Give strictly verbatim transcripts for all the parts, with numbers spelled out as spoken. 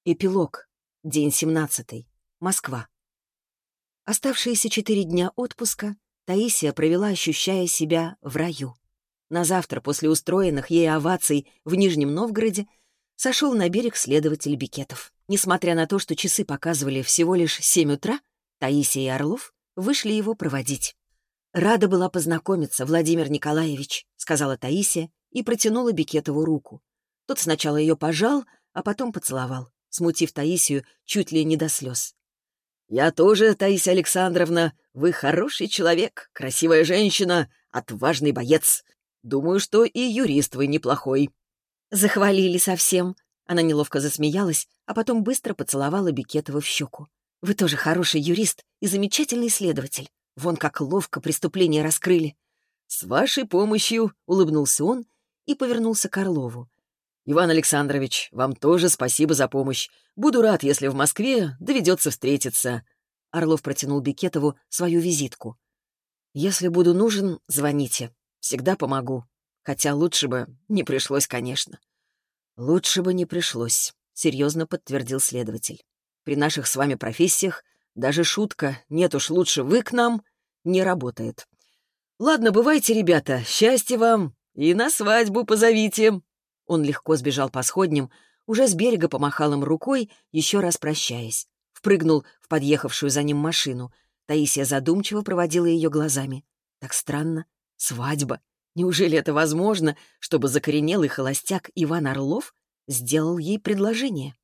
Эпилог. День семнадцатый. Москва. Оставшиеся четыре дня отпуска Таисия провела, ощущая себя в раю. На завтра, после устроенных ей оваций в Нижнем Новгороде, сошел на берег следователь Бекетов. Несмотря на то, что часы показывали всего лишь семь утра, Таисия и Орлов вышли его проводить. «Рада была познакомиться, Владимир Николаевич», — сказала Таисия и протянула Бекетову руку. Тот сначала ее пожал, а потом поцеловал, смутив Таисию чуть ли не до слез. «Я тоже, Таисия Александровна. Вы хороший человек, красивая женщина, отважный боец. Думаю, что и юрист вы неплохой». «Захвалили совсем». Она неловко засмеялась, а потом быстро поцеловала Бекетова в щеку. «Вы тоже хороший юрист и замечательный следователь. Вон как ловко преступление раскрыли». «С вашей помощью», — улыбнулся он и повернулся к Орлову. «Иван Александрович, вам тоже спасибо за помощь. Буду рад, если в Москве доведется встретиться». Орлов протянул Бекетову свою визитку. «Если буду нужен, звоните. Всегда помогу. Хотя лучше бы не пришлось, конечно». «Лучше бы не пришлось», — серьезно подтвердил следователь. «При наших с вами профессиях даже шутка «нет уж, лучше вы к нам» не работает. Ладно, бывайте, ребята, счастья вам и на свадьбу позовите». Он легко сбежал по сходням, уже с берега помахал им рукой, еще раз прощаясь. Впрыгнул в подъехавшую за ним машину. Таисия задумчиво проводила ее глазами. Так странно. Свадьба. Неужели это возможно, чтобы закоренелый холостяк Иван Орлов сделал ей предложение?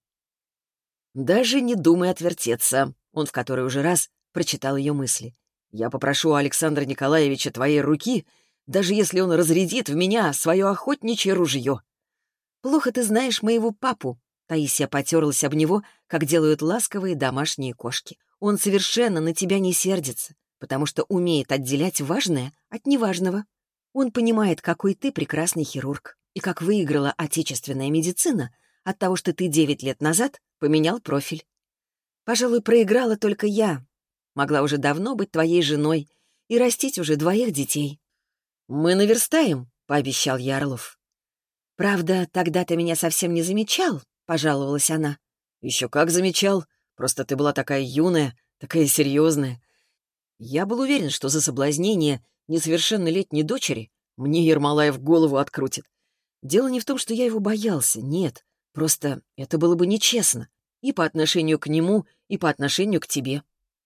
«Даже не думай отвертеться», — он в который уже раз прочитал ее мысли. «Я попрошу у Александра Николаевича твоей руки, даже если он разрядит в меня свое охотничье ружье». «Плохо ты знаешь моего папу», — Таисия потерлась об него, как делают ласковые домашние кошки. «Он совершенно на тебя не сердится, потому что умеет отделять важное от неважного. Он понимает, какой ты прекрасный хирург, и как выиграла отечественная медицина от того, что ты девять лет назад поменял профиль. Пожалуй, проиграла только я. Могла уже давно быть твоей женой и растить уже двоих детей». «Мы наверстаем», — пообещал я Орлов. «Правда, тогда ты меня совсем не замечал», — пожаловалась она. «Еще как замечал. Просто ты была такая юная, такая серьезная. Я был уверен, что за соблазнение несовершеннолетней дочери мне Ермолаев голову открутит. Дело не в том, что я его боялся, нет. Просто это было бы нечестно. И по отношению к нему, и по отношению к тебе».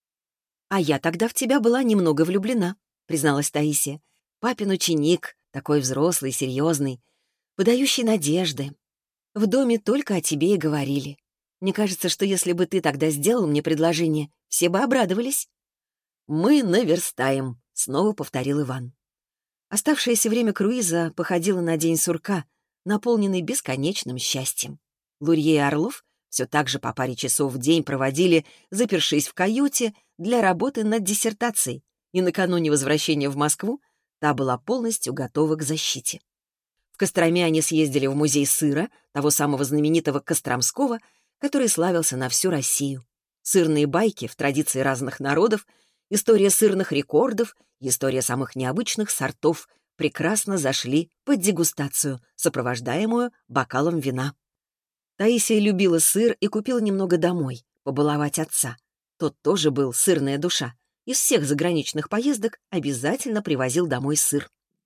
«А я тогда в тебя была немного влюблена», — призналась Таисия. «Папин ученик, такой взрослый, серьезный, подающий надежды. В доме только о тебе и говорили. Мне кажется, что если бы ты тогда сделал мне предложение, все бы обрадовались». «Мы наверстаем», — снова повторил Иван. Оставшееся время круиза походило на день сурка, наполненный бесконечным счастьем. Лурье и Орлов все так же по паре часов в день проводили, запершись в каюте, для работы над диссертацией, и накануне возвращения в Москву та была полностью готова к защите. В Костроме они съездили в музей сыра, того самого знаменитого Костромского, который славился на всю Россию. Сырные байки в традиции разных народов, история сырных рекордов, история самых необычных сортов прекрасно зашли под дегустацию, сопровождаемую бокалом вина. Таисия любила сыр и купила немного домой, побаловать отца. Тот тоже был сырная душа. Из всех заграничных поездок обязательно привозил домой сыр.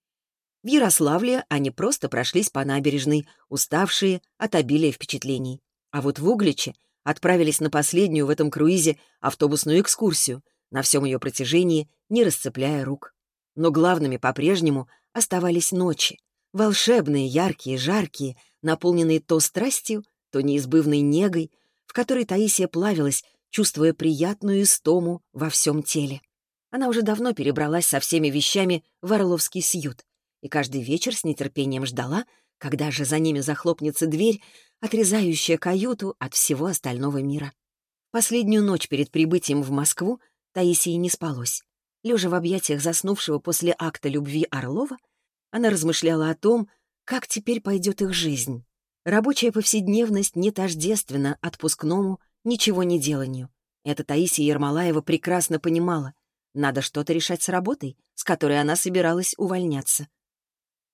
В Ярославле они просто прошлись по набережной, уставшие от обилия впечатлений. А вот в Угличе отправились на последнюю в этом круизе автобусную экскурсию, на всем ее протяжении не расцепляя рук. Но главными по-прежнему оставались ночи. Волшебные, яркие, жаркие, наполненные то страстью, то неизбывной негой, в которой Таисия плавилась, чувствуя приятную истому во всем теле. Она уже давно перебралась со всеми вещами в Орловский сьют, и каждый вечер с нетерпением ждала, когда же за ними захлопнется дверь, отрезающая каюту от всего остального мира. Последнюю ночь перед прибытием в Москву Таисии не спалось. Лежа в объятиях заснувшего после акта любви Орлова, она размышляла о том, как теперь пойдет их жизнь. Рабочая повседневность не тождественна отпускному ничего не деланию. Это Таисия Ермолаева прекрасно понимала. Надо что-то решать с работой, с которой она собиралась увольняться.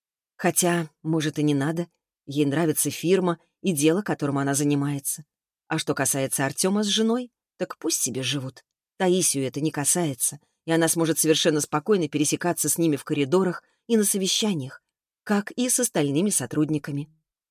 Хотя, может, и не надо. Ей нравится фирма и дело, которым она занимается. А что касается Артема с женой, так пусть себе живут. Таисию это не касается, и она сможет совершенно спокойно пересекаться с ними в коридорах и на совещаниях, как и с остальными сотрудниками.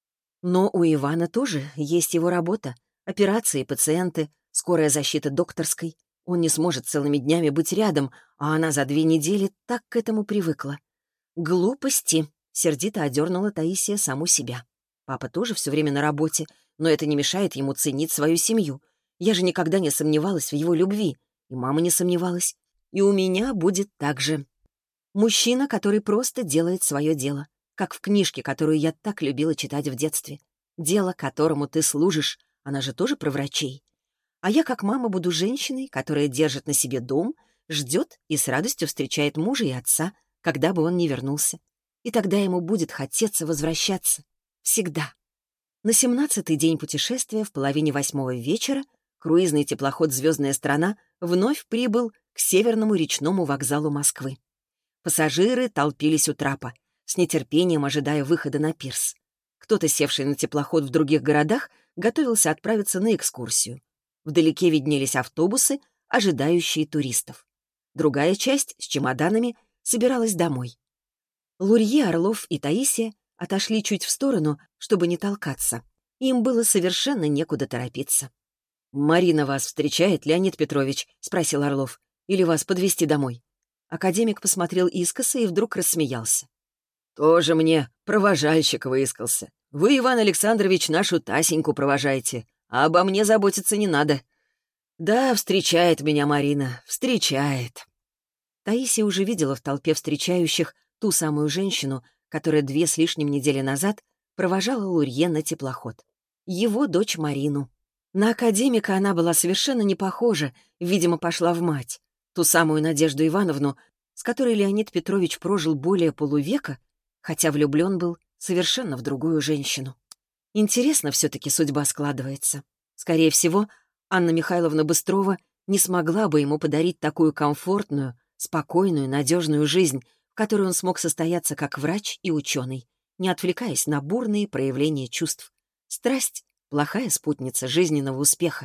Но у Ивана тоже есть его работа. Операции, пациенты, скорая защита докторской. Он не сможет целыми днями быть рядом, а она за две недели так к этому привыкла. «Глупости», — сердито одернула Таисия саму себя. Папа тоже все время на работе, но это не мешает ему ценить свою семью. Я же никогда не сомневалась в его любви, и мама не сомневалась. И у меня будет так же. Мужчина, который просто делает свое дело, как в книжке, которую я так любила читать в детстве. Дело, которому ты служишь, она же тоже про врачей. А я, как мама, буду женщиной, которая держит на себе дом, ждет и с радостью встречает мужа и отца, когда бы он ни вернулся. И тогда ему будет хотеться возвращаться. Всегда. На семнадцатый день путешествия в половине восьмого вечера круизный теплоход «Звездная страна» вновь прибыл к Северному речному вокзалу Москвы. Пассажиры толпились у трапа, с нетерпением ожидая выхода на пирс. Кто-то, севший на теплоход в других городах, готовился отправиться на экскурсию. Вдалеке виднелись автобусы, ожидающие туристов. Другая часть с чемоданами собиралась домой. Лурье, Орлов и Таисия отошли чуть в сторону, чтобы не толкаться. Им было совершенно некуда торопиться. «Марина вас встречает, Леонид Петрович?» — спросил Орлов. «Или вас подвезти домой?» Академик посмотрел искоса и вдруг рассмеялся. «Тоже мне провожальщик выискался. Вы, Иван Александрович, нашу Тасеньку провожаете, а обо мне заботиться не надо. Да, встречает меня Марина, встречает». Таисия уже видела в толпе встречающих ту самую женщину, которая две с лишним недели назад провожала Лурье на теплоход. Его дочь Марину. На академика она была совершенно не похожа, видимо, пошла в мать. Ту самую Надежду Ивановну, с которой Леонид Петрович прожил более полувека, хотя влюблен был совершенно в другую женщину. Интересно все-таки судьба складывается. Скорее всего, Анна Михайловна Быстрова не смогла бы ему подарить такую комфортную, спокойную, надежную жизнь, в которой он смог состояться как врач и ученый, не отвлекаясь на бурные проявления чувств. Страсть — плохая спутница жизненного успеха.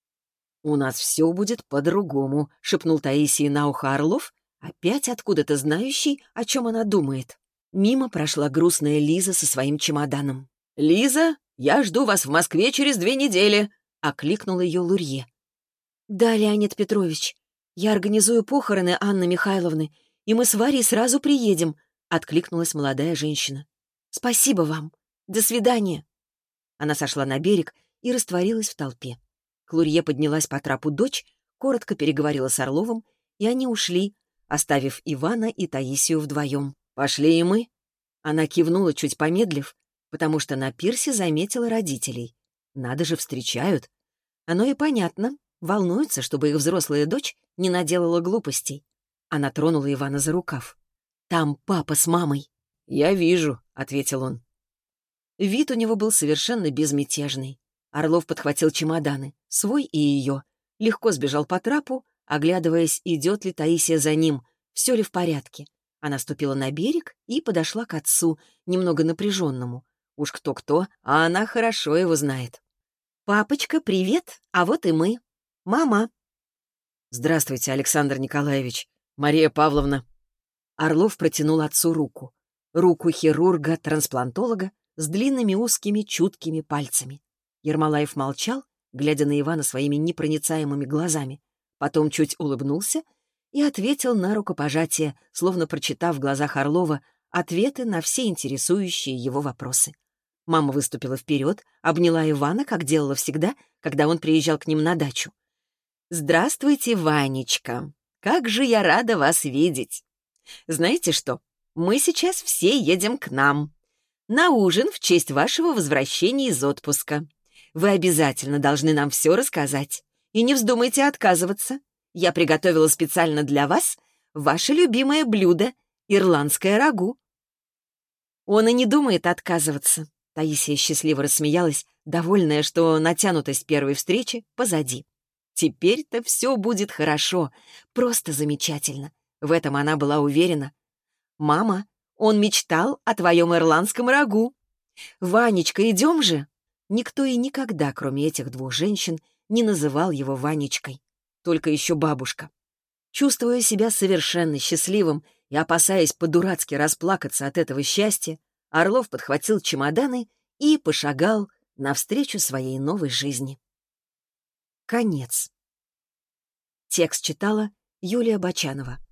«У нас все будет по-другому», — шепнул Таисии на ухо Орлов, опять откуда-то знающий, о чем она думает. Мимо прошла грустная Лиза со своим чемоданом. «Лиза, я жду вас в Москве через две недели», — окликнул ее Лурье. «Да, Леонид Петрович, я организую похороны Анны Михайловны, и мы с Варей сразу приедем», — откликнулась молодая женщина. «Спасибо вам. До свидания». Она сошла на берег и растворилась в толпе. К Лурье поднялась по трапу дочь, коротко переговорила с Орловым, и они ушли, оставив Ивана и Таисию вдвоем. «Пошли и мы». Она кивнула, чуть помедлив, потому что на пирсе заметила родителей. Надо же, встречают. Оно и понятно, волнуются, чтобы их взрослая дочь не наделала глупостей. Она тронула Ивана за рукав. «Там папа с мамой». «Я вижу», — ответил он. Вид у него был совершенно безмятежный. Орлов подхватил чемоданы, свой и ее, легко сбежал по трапу, оглядываясь, идет ли Таисия за ним, все ли в порядке. Она ступила на берег и подошла к отцу, немного напряженному. Уж кто-кто, а она хорошо его знает. «Папочка, привет, а вот и мы. Мама». «Здравствуйте, Александр Николаевич. Мария Павловна». Орлов протянул отцу руку. Руку хирурга-трансплантолога с длинными узкими чуткими пальцами. Ермолаев молчал, глядя на Ивана своими непроницаемыми глазами. Потом чуть улыбнулся и ответил на рукопожатие, словно прочитав в глазах Орлова ответы на все интересующие его вопросы. Мама выступила вперед, обняла Ивана, как делала всегда, когда он приезжал к ним на дачу. «Здравствуйте, Ванечка! Как же я рада вас видеть! Знаете что, мы сейчас все едем к нам. На ужин в честь вашего возвращения из отпуска. Вы обязательно должны нам все рассказать. И не вздумайте отказываться. Я приготовила специально для вас ваше любимое блюдо — ирландское рагу». Он и не думает отказываться. Таисия счастливо рассмеялась, довольная, что натянутость первой встречи позади. Теперь-то все будет хорошо, просто замечательно. В этом она была уверена. «Мама, он мечтал о твоем ирландском рагу. Ванечка, идем же?» Никто и никогда, кроме этих двух женщин, не называл его Ванечкой. Только еще бабушка. Чувствуя себя совершенно счастливым и опасаясь по-дурацки расплакаться от этого счастья, Орлов подхватил чемоданы и пошагал навстречу своей новой жизни. Конец. Текст читала Юлия Бочанова.